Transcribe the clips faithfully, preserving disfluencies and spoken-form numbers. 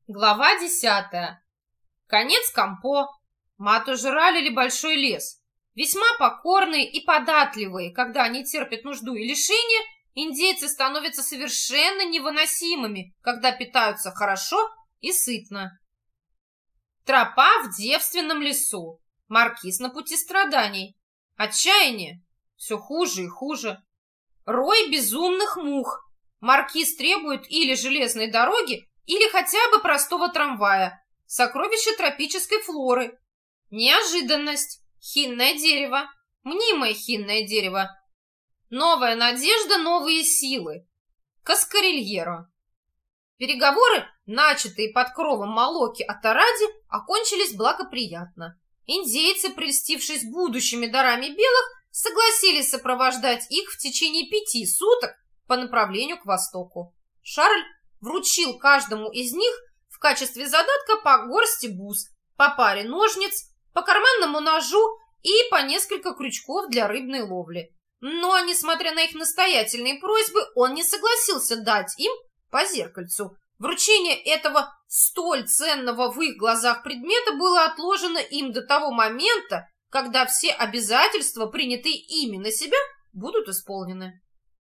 Глава десятая. Конец Кампо. Матужраль или Большой лес. Весьма покорные и податливые, когда они терпят нужду и лишения, индейцы становятся совершенно невыносимыми, когда питаются хорошо и сытно. Тропа в девственном лесу. Маркиз на пути страданий. Отчаяние. Все хуже и хуже. Рой безумных мух. Маркиз требует или железной дороги, или хотя бы простого трамвая. Сокровище тропической флоры. Неожиданность. Хинное дерево. Мнимое хинное дерево. Новая надежда, новые силы. Каскарильеро. Переговоры, начатые под кровом Молоки о Тараде, окончились благоприятно. Индейцы, прельстившись будущими дарами белых, согласились сопровождать их в течение пяти суток по направлению к востоку. Шарль вручил каждому из них в качестве задатка по горсти бус, по паре ножниц, по карманному ножу и по несколько крючков для рыбной ловли. Но, несмотря на их настоятельные просьбы, он не согласился дать им по зеркальцу. Вручение этого столь ценного в их глазах предмета было отложено им до того момента, когда все обязательства, принятые ими на себя, будут исполнены.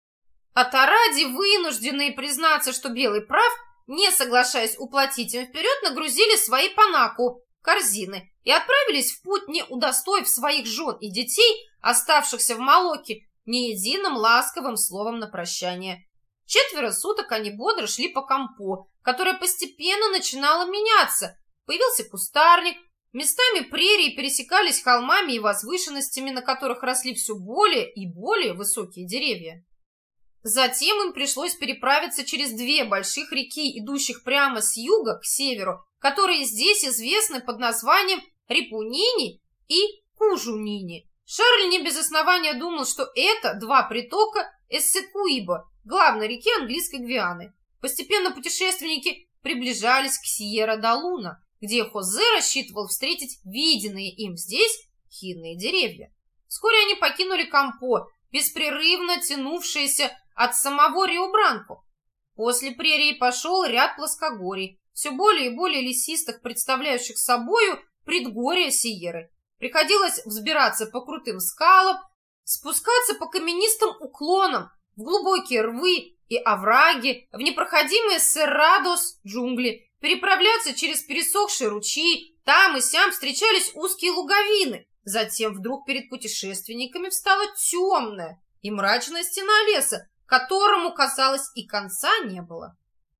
А Таради, вынужденные признаться, что Белый прав, не соглашаясь уплатить им вперед, нагрузили свои панаку, корзины, и отправились в путь, не удостоив своих жен и детей, оставшихся в Молоке, ни единым ласковым словом на прощание. Четверо суток они бодро шли по Кампо, которое постепенно начинало меняться. Появился кустарник, местами прерии пересекались холмами и возвышенностями, на которых росли все более и более высокие деревья. Затем им пришлось переправиться через две больших реки, идущих прямо с юга к северу, которые здесь известны под названием Рипунини и Кужунини. Шарль не без основания думал, что это два притока Эссекуиба, главной реки английской Гвианы. Постепенно путешественники приближались к Сьерра-да-Луна, где Хозе рассчитывал встретить виденные им здесь хинные деревья. Вскоре они покинули Кампо, беспрерывно тянувшиеся от самого Рио-Бранко. После прерии пошел ряд плоскогорий, все более и более лесистых, представляющих собою предгорья Сьерры. Приходилось взбираться по крутым скалам, спускаться по каменистым уклонам, в глубокие рвы и овраги, в непроходимые серрадос джунгли, переправляться через пересохшие ручьи, там и сям встречались узкие луговины. Затем вдруг перед путешественниками встала темная и мрачная стена леса, которому, казалось, и конца не было.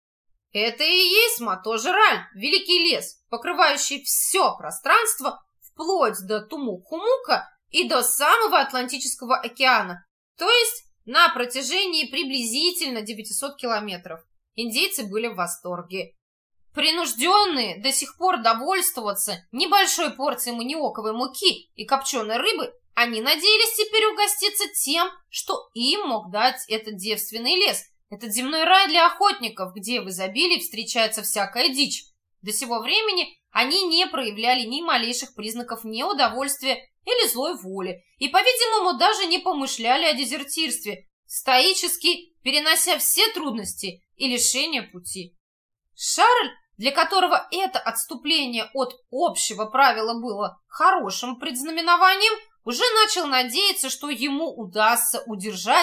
Это и есть Матужраль, великий лес, покрывающий все пространство, вплоть до Тумук-Хумука и до самого Атлантического океана, то есть на протяжении приблизительно девятисот километров. Индейцы были в восторге. Принужденные до сих пор довольствоваться небольшой порцией маниоковой муки и копченой рыбы, они надеялись теперь угоститься тем, что им мог дать этот девственный лес, этот земной рай для охотников, где в изобилии встречается всякая дичь. До сего времени они не проявляли ни малейших признаков неудовольствия или злой воли и, по-видимому, даже не помышляли о дезертирстве, стоически перенося все трудности и лишения пути. Шарль, для которого это отступление от общего правила было хорошим предзнаменованием, уже начал надеяться, что ему удастся удержать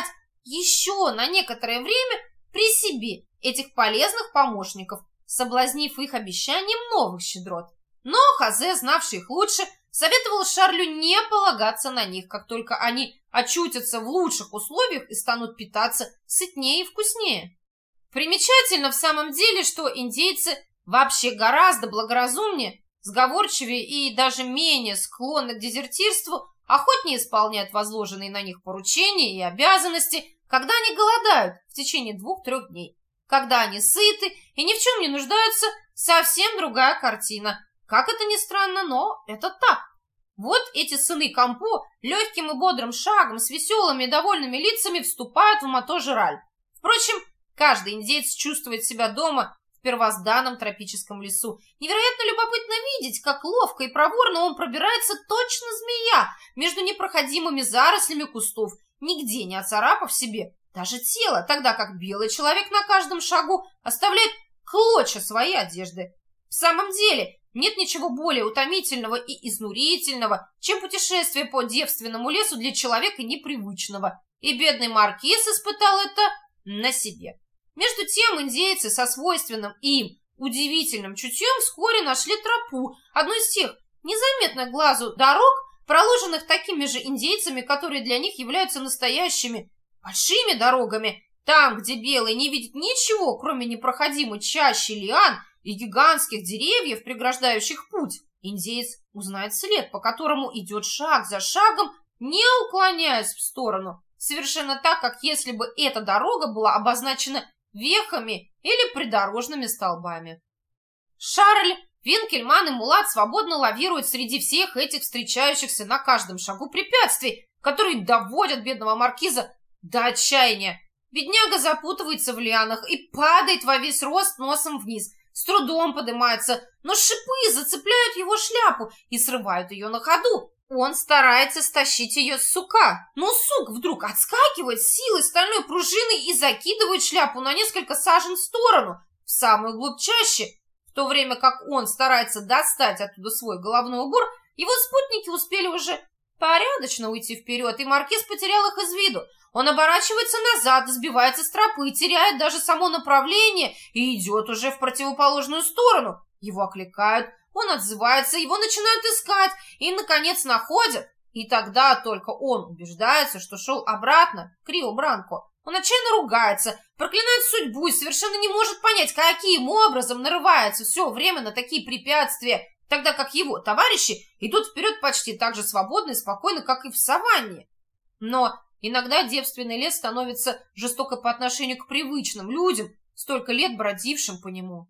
еще на некоторое время при себе этих полезных помощников, соблазнив их обещанием новых щедрот. Но Хозе, знавший их лучше, советовал Шарлю не полагаться на них, как только они очутятся в лучших условиях и станут питаться сытнее и вкуснее. Примечательно в самом деле, что индейцы вообще гораздо благоразумнее, сговорчивее и даже менее склонны к дезертирству, охотнее исполняют возложенные на них поручения и обязанности, когда они голодают в течение двух-трех дней. Когда они сыты и ни в чем не нуждаются, совсем другая картина. Как это ни странно, но это так. Вот эти сыны Кампо легким и бодрым шагом, с веселыми и довольными лицами вступают в Матужраль. Впрочем, каждый индеец чувствует себя дома в первозданном тропическом лесу. Невероятно любопытно видеть, как ловко и проворно он пробирается точно змея между непроходимыми зарослями кустов, нигде не оцарапав себе даже тело, тогда как белый человек на каждом шагу оставляет клочья своей одежды. В самом деле, нет ничего более утомительного и изнурительного, чем путешествие по девственному лесу для человека непривычного. И бедный маркиз испытал это на себе. Между тем индейцы со свойственным им удивительным чутьем вскоре нашли тропу, одну из тех незаметных глазу дорог, проложенных такими же индейцами, которые для них являются настоящими большими дорогами, там, где белый не видит ничего, кроме непроходимой чащи лиан и гигантских деревьев, преграждающих путь. Индеец узнает след, по которому идет шаг за шагом, не уклоняясь в сторону, совершенно так, как если бы эта дорога была обозначена вехами или придорожными столбами. Шарль, Винкельман и Мулат свободно лавируют среди всех этих встречающихся на каждом шагу препятствий, которые доводят бедного маркиза до отчаяния. Бедняга запутывается в лианах и падает во весь рост носом вниз, с трудом поднимается, но шипы зацепляют его шляпу и срывают ее на ходу. Он старается стащить ее с сука, но сук вдруг отскакивает с силой стальной пружины и закидывает шляпу на несколько сажен в сторону, в самую глубь чащи. В то время как он старается достать оттуда свой головной убор, его спутники успели уже порядочно уйти вперед, и маркиз потерял их из виду. Он оборачивается назад, сбивается с тропы, теряет даже само направление и идет уже в противоположную сторону. Его окликают, он отзывается, его начинают искать и, наконец, находят. И тогда только он убеждается, что шел обратно к Рио-Бранко. Он отчаянно ругается, проклинает судьбу и совершенно не может понять, каким образом нарывается все время на такие препятствия, тогда как его товарищи идут вперед почти так же свободно и спокойно, как и в саванне. Но иногда девственный лес становится жестоко по отношению к привычным людям, столько лет бродившим по нему.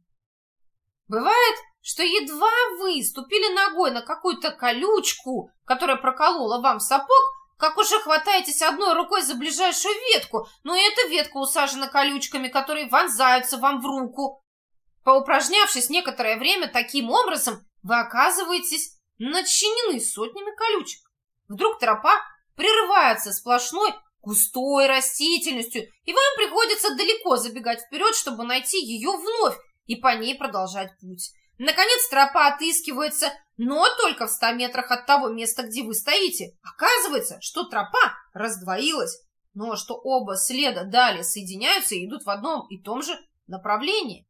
Бывает, что едва вы ступили ногой на какую-то колючку, которая проколола вам сапог, как уже хватаетесь одной рукой за ближайшую ветку, но эта ветка усажена колючками, которые вонзаются вам в руку. Поупражнявшись некоторое время таким образом, вы оказываетесь начинены сотнями колючек. Вдруг тропа прерывается сплошной густой растительностью, и вам приходится далеко забегать вперед, чтобы найти ее вновь и по ней продолжать путь. Наконец тропа отыскивается, но только в ста метрах от того места, где вы стоите. Оказывается, что тропа раздвоилась, но что оба следа далее соединяются и идут в одном и том же направлении.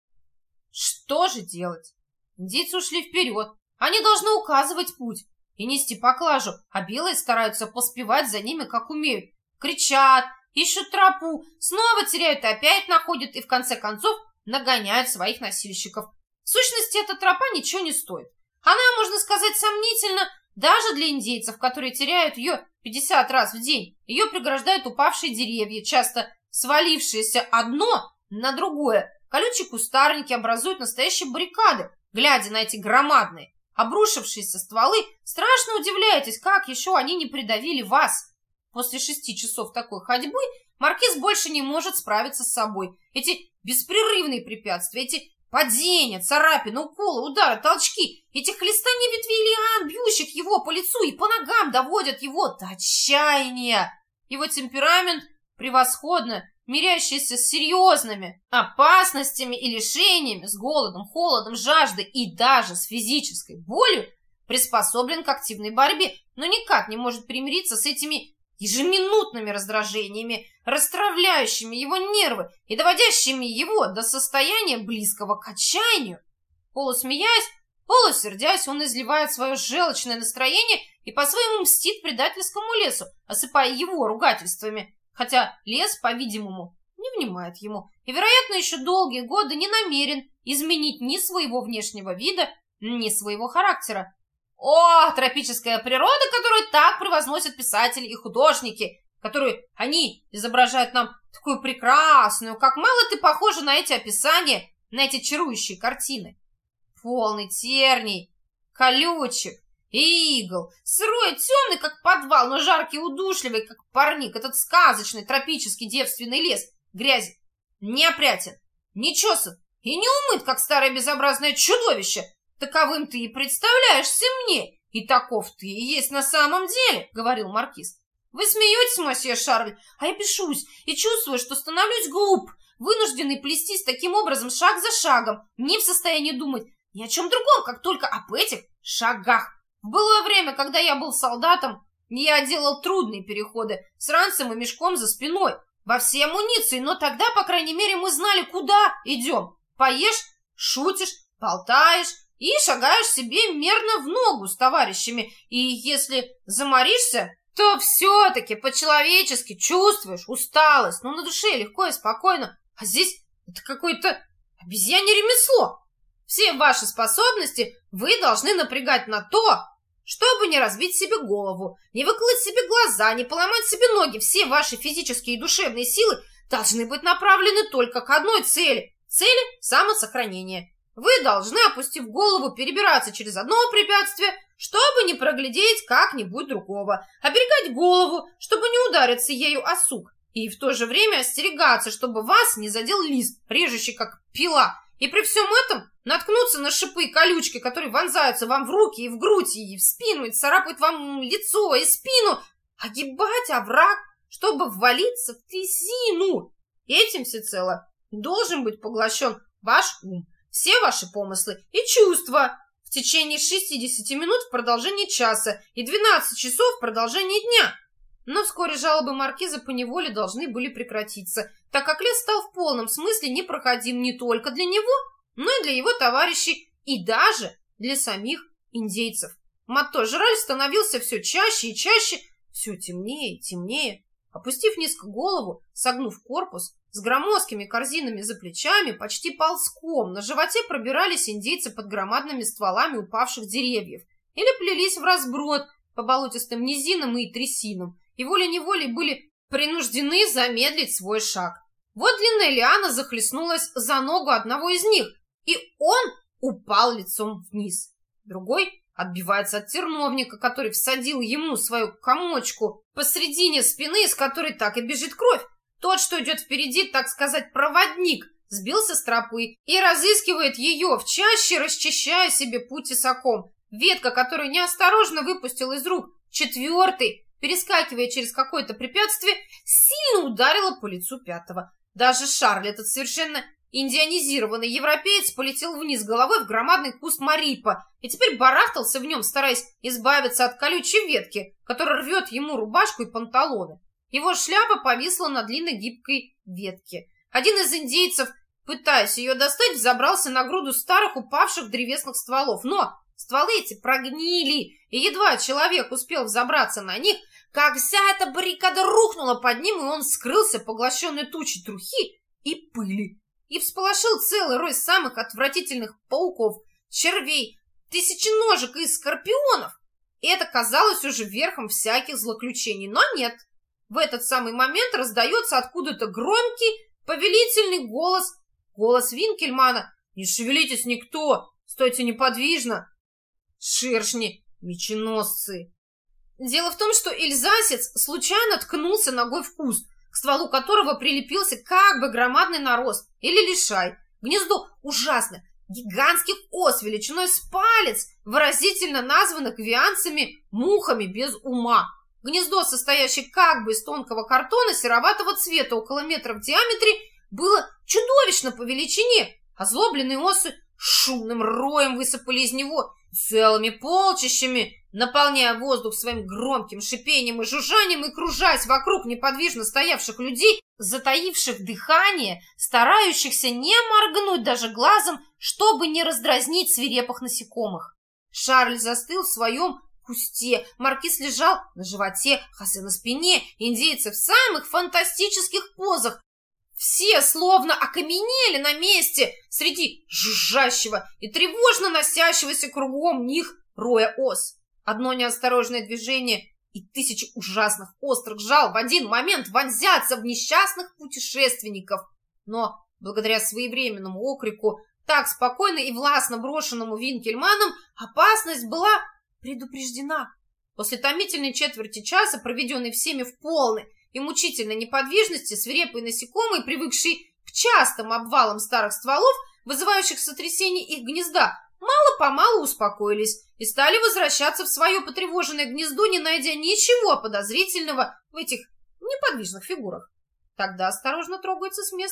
Что же делать? Индейцы ушли вперед. Они должны указывать путь и нести поклажу, а белые стараются поспевать за ними, как умеют. Кричат, ищут тропу, снова теряют и опять находят, и в конце концов нагоняют своих носильщиков. В сущности, эта тропа ничего не стоит. Она, можно сказать, сомнительна даже для индейцев, которые теряют ее пятьдесят раз в день. Ее преграждают упавшие деревья, часто свалившиеся одно на другое. Колючие кустарники образуют настоящие баррикады. Глядя на эти громадные, обрушившиеся стволы, страшно удивляетесь, как еще они не придавили вас. После шести часов такой ходьбы маркиз больше не может справиться с собой. Эти беспрерывные препятствия, эти падения, царапины, уколы, удары, толчки, эти хлестания ветвей лиан, бьющих его по лицу и по ногам, доводят его до отчаяния. Его темперамент превосходно мирящийся с серьезными опасностями и лишениями, с голодом, холодом, жаждой и даже с физической болью, приспособлен к активной борьбе, но никак не может примириться с этими ежеминутными раздражениями, расстравляющими его нервы и доводящими его до состояния близкого к отчаянию. Полусмеясь, полусердясь, он изливает свое желчное настроение и по-своему мстит предательскому лесу, осыпая его ругательствами, хотя лес, по-видимому, не внимает ему и, вероятно, еще долгие годы не намерен изменить ни своего внешнего вида, ни своего характера. О, тропическая природа, которую так превозносят писатели и художники, которую они изображают нам такую прекрасную, как мало ты похожа на эти описания, на эти чарующие картины. Полный терний, колючек, игл, сырой, темный, как подвал, но жаркий и удушливый, как парник, этот сказочный тропический девственный лес, грязь, неопрятен, нечесан и не умыт, как старое безобразное чудовище. Таковым ты и представляешься мне, и таков ты и есть на самом деле, — говорил маркиз. Вы смеетесь, мосье Шарль, а я бешусь и чувствую, что становлюсь глуп. вынужденный плестись таким образом шаг за шагом, не в состоянии думать ни о чем другом, как только об этих шагах. В былое время, когда я был солдатом, я делал трудные переходы с ранцем и мешком за спиной, во всей амуниции, но тогда, по крайней мере, мы знали, куда идем. Поешь, шутишь, болтаешь и шагаешь себе мерно в ногу с товарищами. И если заморишься, то все-таки по-человечески чувствуешь усталость, но на душе легко и спокойно. А здесь это какое-то обезьянье ремесло. Все ваши способности вы должны напрягать на то, чтобы не разбить себе голову, не выколоть себе глаза, не поломать себе ноги. Все ваши физические и душевные силы должны быть направлены только к одной цели – цели самосохранения. Вы должны, опустив голову, перебираться через одно препятствие, чтобы не проглядеть как-нибудь другого, оберегать голову, чтобы не удариться ею о сук, и в то же время остерегаться, чтобы вас не задел лист, режущий как пила, и при всем этом наткнуться на шипы и колючки, которые вонзаются вам в руки и в грудь, и в спину, и царапают вам лицо и спину, огибать овраг, чтобы ввалиться в трясину. Этим всецело должен быть поглощен ваш ум, все ваши помыслы и чувства в течение шестидесяти минут в продолжении часа и двенадцати часов в продолжении дня. Но вскоре жалобы маркиза поневоле должны были прекратиться, так как лес стал в полном смысле непроходим не только для него, но и для его товарищей и даже для самих индейцев. Мато-Жраль становился все чаще и чаще, все темнее и темнее. Опустив низко голову, согнув корпус, с громоздкими корзинами за плечами, почти ползком, на животе пробирались индейцы под громадными стволами упавших деревьев или плелись в разброд по болотистым низинам и трясинам, и волей-неволей были принуждены замедлить свой шаг. Вот длинная лиана захлестнулась за ногу одного из них, и он упал лицом вниз. Другой отбивается от терновника, который всадил ему свою комочку посредине спины, из которой так и бежит кровь. Тот, что идет впереди, так сказать, проводник, сбился с тропы и разыскивает ее в чаще, расчищая себе путь тесаком. Ветка, которую неосторожно выпустил из рук четвертый, перескакивая через какое-то препятствие, сильно ударила по лицу пятого. Даже Шарль, этот совершенно индианизированный европеец, полетел вниз головой в громадный куст марипа и теперь барахтался в нем, стараясь избавиться от колючей ветки, которая рвет ему рубашку и панталоны. Его шляпа повисла на длинной гибкой ветке. Один из индейцев, пытаясь ее достать, взобрался на груду старых упавших древесных стволов, но стволы эти прогнили, и едва человек успел взобраться на них, как вся эта баррикада рухнула под ним, и он скрылся, поглощенный тучей трухи и пыли, и всполошил целый рой самых отвратительных пауков, червей, тысяченожек и скорпионов. И это казалось уже верхом всяких злоключений, но нет. В этот самый момент раздается откуда-то громкий, повелительный голос, голос Винкельмана. «Не шевелитесь никто! Стойте неподвижно! Шершни, меченосцы!» Дело в том, что эльзасец случайно ткнулся ногой в куст, к стволу которого прилепился как бы громадный нарост или лишай. Гнездо ужасно, гигантских ос величиной с палец, выразительно названных гвианцами мухами без ума. Гнездо, состоящее как бы из тонкого картона сероватого цвета около метра в диаметре, было чудовищно по величине. Озлобленные осы шумным роем высыпали из него целыми полчищами, наполняя воздух своим громким шипением и жужжанием и кружась вокруг неподвижно стоявших людей, затаивших дыхание, старающихся не моргнуть даже глазом, чтобы не раздразнить свирепых насекомых. Шарль застыл в своем кусте, маркиз лежал на животе, Хосе на спине, индейцы в самых фантастических позах. Все словно окаменели на месте среди жужжащего и тревожно носящегося кругом них роя ос. Одно неосторожное движение, и тысячи ужасных острых жал в один момент вонзятся в несчастных путешественников. Но благодаря своевременному окрику, так спокойно и властно брошенному Винкельманом, опасность была предупреждена. После томительной четверти часа, проведенной всеми в полной и мучительной неподвижности, свирепые насекомые, привыкшие к частым обвалам старых стволов, вызывающих сотрясение их гнезда, мало-помалу успокоились и стали возвращаться в свое потревоженное гнездо, не найдя ничего подозрительного в этих неподвижных фигурах. Тогда осторожно трогаются с места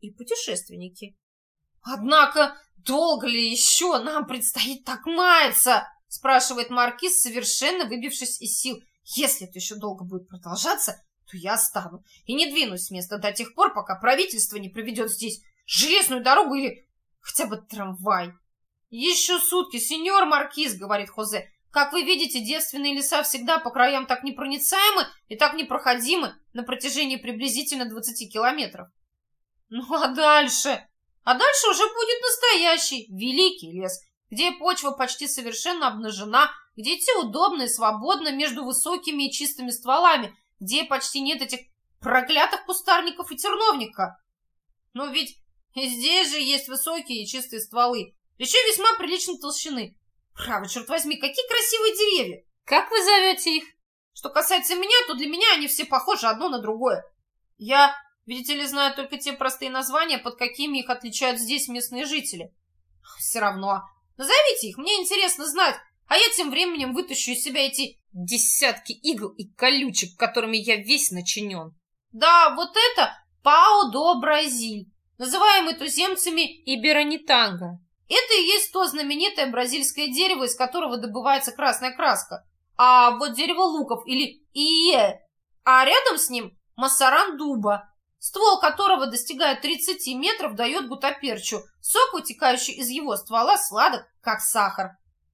и путешественники. «Однако, долго ли еще нам предстоит так маяться?» — спрашивает маркиз, совершенно выбившись из сил. «Если это еще долго будет продолжаться, то я остану и не двинусь с места до тех пор, пока правительство не проведет здесь железную дорогу или хотя бы трамвай». «Еще сутки, сеньор маркиз», — говорит Хозе. «Как вы видите, девственные леса всегда по краям так непроницаемы и так непроходимы на протяжении приблизительно двадцати километров». «Ну а дальше?» А дальше уже будет настоящий, великий лес, где почва почти совершенно обнажена, где идти удобно и свободно между высокими и чистыми стволами, где почти нет этих проклятых кустарников и терновника. Но ведь и здесь же есть высокие и чистые стволы, еще весьма приличной толщины. Право, черт возьми, какие красивые деревья! Как вы зовете их? Что касается меня, то для меня они все похожи одно на другое. Я... Видите ли, знаю только те простые названия, под какими их отличают здесь местные жители. Все равно. Назовите их, мне интересно знать, а я тем временем вытащу из себя эти десятки игл и колючек, которыми я весь начинен. Да, вот это пау-до-бразиль, называемый туземцами иберонитанго. Это и есть то знаменитое бразильское дерево, из которого добывается красная краска. А вот дерево луков или ие, а рядом с ним массаран дуба, ствол которого достигает тридцати метров, дает гутаперчу. Сок, вытекающий из его ствола, сладок, как сахар.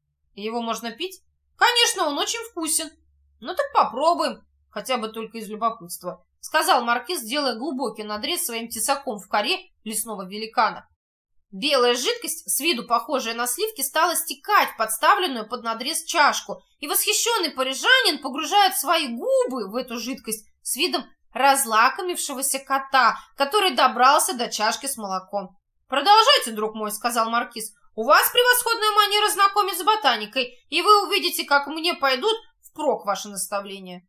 Его можно пить? Конечно, он очень вкусен. Ну так попробуем, хотя бы только из любопытства, сказал маркиз, делая глубокий надрез своим тесаком в коре лесного великана. Белая жидкость, с виду похожая на сливки, стала стекать в подставленную под надрез чашку, и восхищенный парижанин погружает свои губы в эту жидкость с видом разлакомившегося кота, который добрался до чашки с молоком. «Продолжайте, друг мой», — сказал маркиз. «У вас превосходная манера знакомить с ботаникой, и вы увидите, как мне пойдут впрок ваши наставления».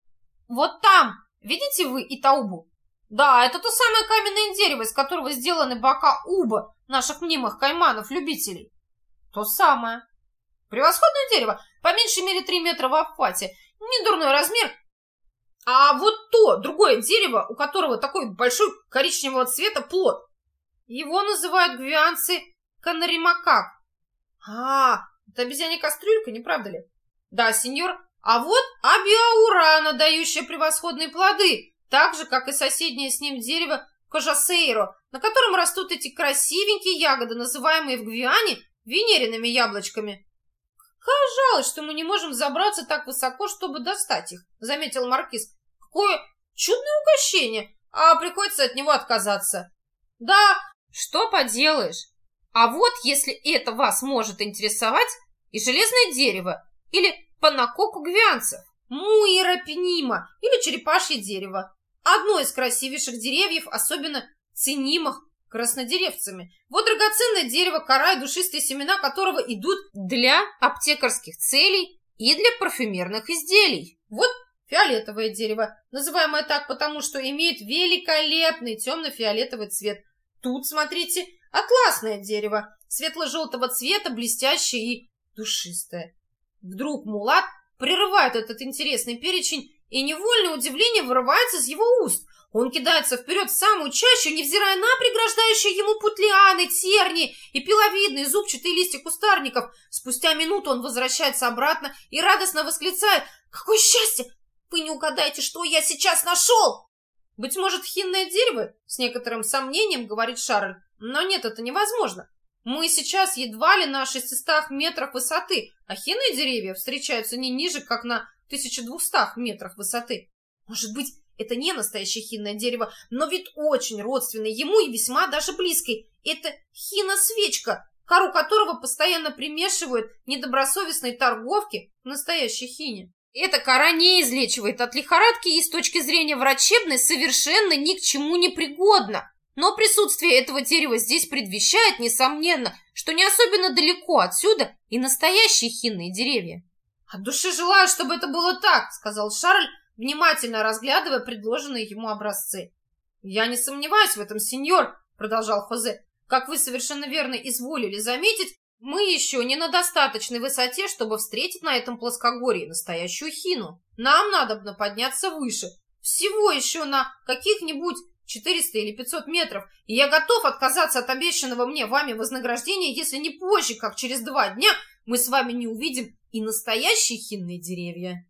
«Вот там, видите вы Итаубу?» «Да, это то самое каменное дерево, из которого сделаны бока уба, наших мнимых кайманов-любителей». «То самое». «Превосходное дерево, по меньшей мере три метра в обхвате, недурной размер». А вот то, другое дерево, у которого такой большой коричневого цвета плод. Его называют гвианцы канаримакак. А, это обезьянья кастрюлька, не правда ли? Да, сеньор. А вот абиаурана, дающая превосходные плоды, так же, как и соседнее с ним дерево кожасейро, на котором растут эти красивенькие ягоды, называемые в Гвиане венериными яблочками. «Как жаль, что мы не можем забраться так высоко, чтобы достать их», — заметил маркиз. «Какое чудное угощение, а приходится от него отказаться». «Да, что поделаешь. А вот, если это вас может интересовать, и железное дерево, или панакоку гвианцев, муирапенима, или черепашье дерево. Одно из красивейших деревьев, особенно ценимых краснодеревцами. Вот драгоценное дерево, кора и душистые семена которого идут для аптекарских целей и для парфюмерных изделий. Вот фиолетовое дерево, называемое так потому, что имеет великолепный темно-фиолетовый цвет. Тут, смотрите, атласное дерево, светло-желтого цвета, блестящее и душистое. Вдруг мулат прерывает этот интересный перечень, и невольное удивление вырывается из его уст. Он кидается вперед в самую чащу, невзирая на преграждающие ему путь лианы, терни и пиловидные зубчатые листья кустарников. Спустя минуту он возвращается обратно и радостно восклицает: «Какое счастье! Вы не угадаете, что я сейчас нашел!» «Быть может, хинное дерево?» — с некоторым сомнением говорит Шарль. «Но нет, это невозможно. Мы сейчас едва ли на шестистах метрах высоты, а хинные деревья встречаются не ниже, как на тысяче двухстах метрах высоты. Может быть, это не настоящее хинное дерево, но вид очень родственный ему и весьма даже близкий. Это хина-свечка, кору которого постоянно примешивают недобросовестные торговки в настоящей хине. Эта кора не излечивает от лихорадки и с точки зрения врачебной совершенно ни к чему не пригодна. Но присутствие этого дерева здесь предвещает, несомненно, что не особенно далеко отсюда и настоящие хинные деревья». «От души желаю, чтобы это было так», — сказал Шарль, внимательно разглядывая предложенные ему образцы. «Я не сомневаюсь в этом, сеньор», — продолжал Хозе. «Как вы совершенно верно изволили заметить, мы еще не на достаточной высоте, чтобы встретить на этом плоскогорье настоящую хину. Нам надобно подняться выше, всего еще на каких-нибудь четыреста или пятьсот метров, и я готов отказаться от обещанного мне вами вознаграждения, если не позже, как через два дня, мы с вами не увидим и настоящие хинные деревья».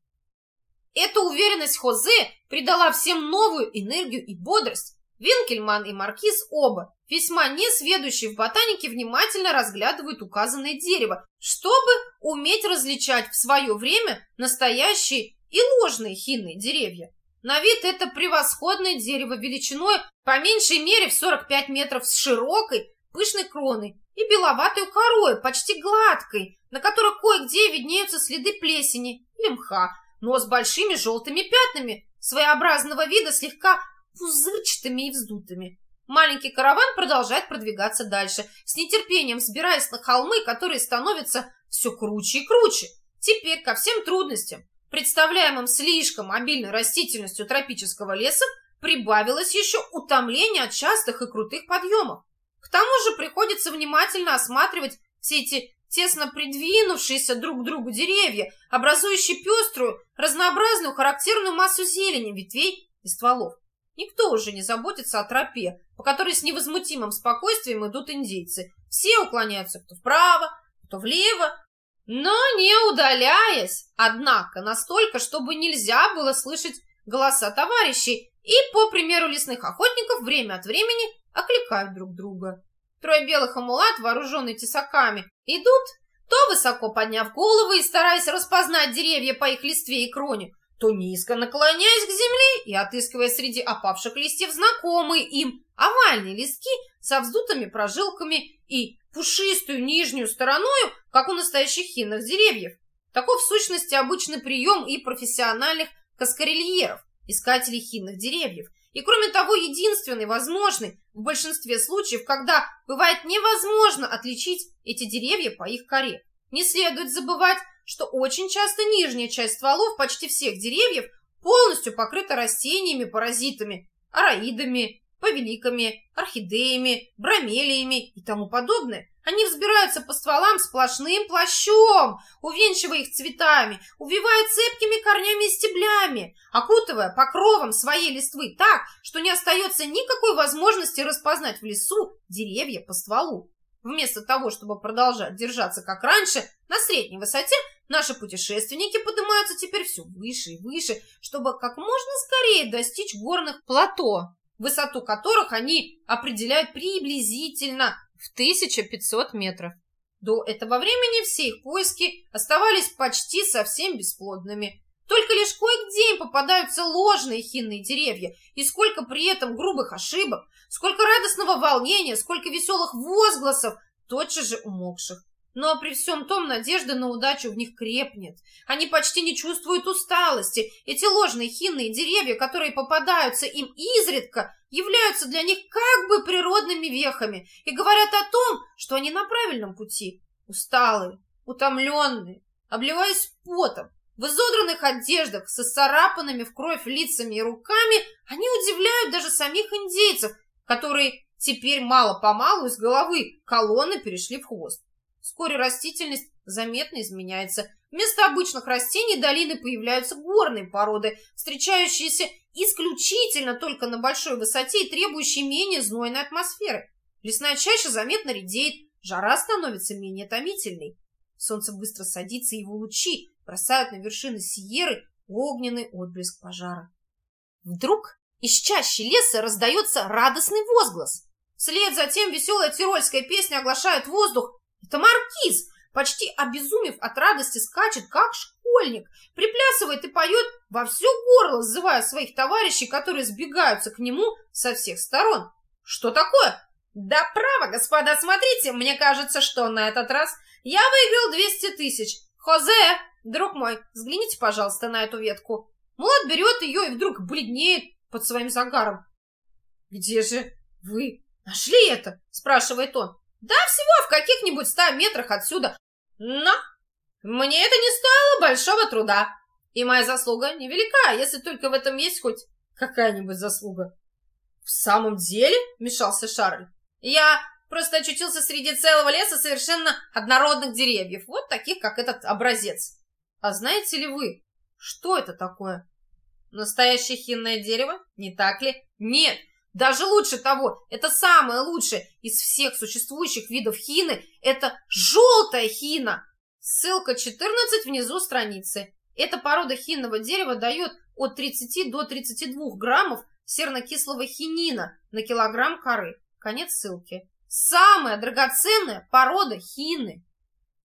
Эта уверенность Хозе придала всем новую энергию и бодрость. Винкельман и Маркиз оба, весьма несведущие в ботанике, внимательно разглядывают указанное дерево, чтобы уметь различать в свое время настоящие и ложные хинные деревья. На вид это превосходное дерево величиной по меньшей мере в сорок пять метров с широкой, пышной кроной и беловатой корой, почти гладкой, на которой кое-где виднеются следы плесени или мха, но с большими желтыми пятнами, своеобразного вида, слегка пузырчатыми и вздутыми. Маленький караван продолжает продвигаться дальше, с нетерпением взбираясь на холмы, которые становятся все круче и круче. Теперь ко всем трудностям, представляемым слишком обильной растительностью тропического леса, прибавилось еще утомление от частых и крутых подъемов. К тому же приходится внимательно осматривать все эти тесно придвинувшиеся друг к другу деревья, образующие пеструю, разнообразную, характерную массу зелени, ветвей и стволов. Никто уже не заботится о тропе, по которой с невозмутимым спокойствием идут индейцы. Все уклоняются кто вправо, кто влево, но не удаляясь, однако, настолько, чтобы нельзя было слышать голоса товарищей, и, по примеру лесных охотников, время от времени окликают друг друга. Трое белых амулат, вооруженные тесаками, идут, то высоко подняв головы и стараясь распознать деревья по их листве и кроне, то низко наклоняясь к земле и отыскивая среди опавших листьев знакомые им овальные листки со вздутыми прожилками и пушистую нижнюю стороною, как у настоящих хинных деревьев. Таков в сущности обычный прием и профессиональных каскарельеров, искателей хинных деревьев, и кроме того единственный возможный в большинстве случаев, когда бывает невозможно отличить эти деревья по их коре. Не следует забывать, что очень часто нижняя часть стволов почти всех деревьев полностью покрыта растениями-паразитами, араидами, павеликами, орхидеями, бромелиями и тому подобное. Они взбираются по стволам сплошным плащом, увенчивая их цветами, увивая цепкими корнями и стеблями, окутывая покровом своей листвы так, что не остается никакой возможности распознать в лесу деревья по стволу. Вместо того, чтобы продолжать держаться как раньше, на средней высоте, наши путешественники поднимаются теперь все выше и выше, чтобы как можно скорее достичь горных плато, высоту которых они определяют приблизительно в тысячу пятьсот метров. До этого времени все их поиски оставались почти совсем бесплодными. Только лишь кое-где им попадаются ложные хинные деревья, и сколько при этом грубых ошибок, сколько радостного волнения, сколько веселых возгласов, тотчас же умолкших. Но при всем том надежда на удачу в них крепнет. Они почти не чувствуют усталости. Эти ложные хинные деревья, которые попадаются им изредка, являются для них как бы природными вехами и говорят о том, что они на правильном пути. Усталые, утомленные, обливаясь потом, в изодранных одеждах, с исцарапанными в кровь лицами и руками, они удивляют даже самих индейцев, которые теперь мало-помалу из головы колонны перешли в хвост. Вскоре растительность заметно изменяется. Вместо обычных растений долины появляются горные породы, встречающиеся исключительно только на большой высоте и требующие менее знойной атмосферы. Лесная чаща заметно редеет, жара становится менее томительной. Солнце быстро садится, и его лучи бросают на вершины Сьерры огненный отблеск пожара. Вдруг из чащи леса раздается радостный возглас. Вслед за тем веселая тирольская песня оглашает воздух. Это Маркиз, почти обезумев от радости, скачет, как школьник, приплясывает и поет во все горло, сзывая своих товарищей, которые сбегаются к нему со всех сторон. Что такое? Да право, господа, смотрите, мне кажется, что на этот раз я выиграл двести тысяч. Хозе, друг мой, взгляните, пожалуйста, на эту ветку. Мулат берет ее и вдруг бледнеет под своим загаром. Где же вы нашли это? Спрашивает он. Да всего в каких-нибудь ста метрах отсюда. Но мне это не стоило большого труда. И моя заслуга невелика, если только в этом есть хоть какая-нибудь заслуга. В самом деле, вмешался Шарль, я просто очутился среди целого леса совершенно однородных деревьев, вот таких, как этот образец. А знаете ли вы, что это такое? Настоящее хинное дерево, не так ли? Нет. Даже лучше того, это самое лучшее из всех существующих видов хины, это желтая хина. Ссылка четырнадцать внизу страницы. Эта порода хинного дерева дает от тридцати до тридцати двух граммов сернокислого хинина на килограмм коры. Конец ссылки. Самая драгоценная порода хины.